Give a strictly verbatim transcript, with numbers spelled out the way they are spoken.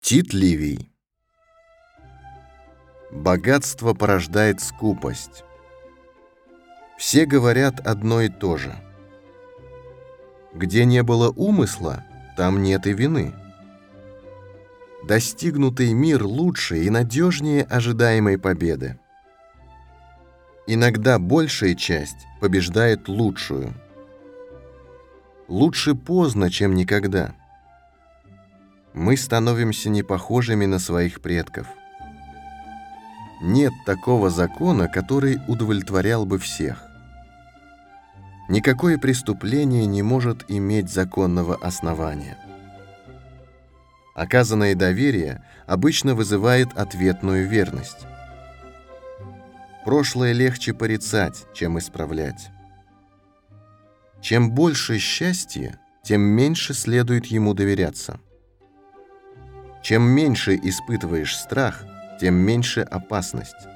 Тит Ливий. Богатство порождает скупость. Все говорят одно и то же. Где не было умысла, там нет и вины. Достигнутый мир лучше и надежнее ожидаемой победы. Иногда большая часть побеждает лучшую. Лучше поздно, чем никогда. Мы становимся непохожими на своих предков. Нет такого закона, который удовлетворял бы всех. Никакое преступление не может иметь законного основания. Оказанное доверие обычно вызывает ответную верность. Прошлое легче порицать, чем исправлять. Чем больше счастья, тем меньше следует ему доверяться. Чем меньше испытываешь страх, тем меньше опасность.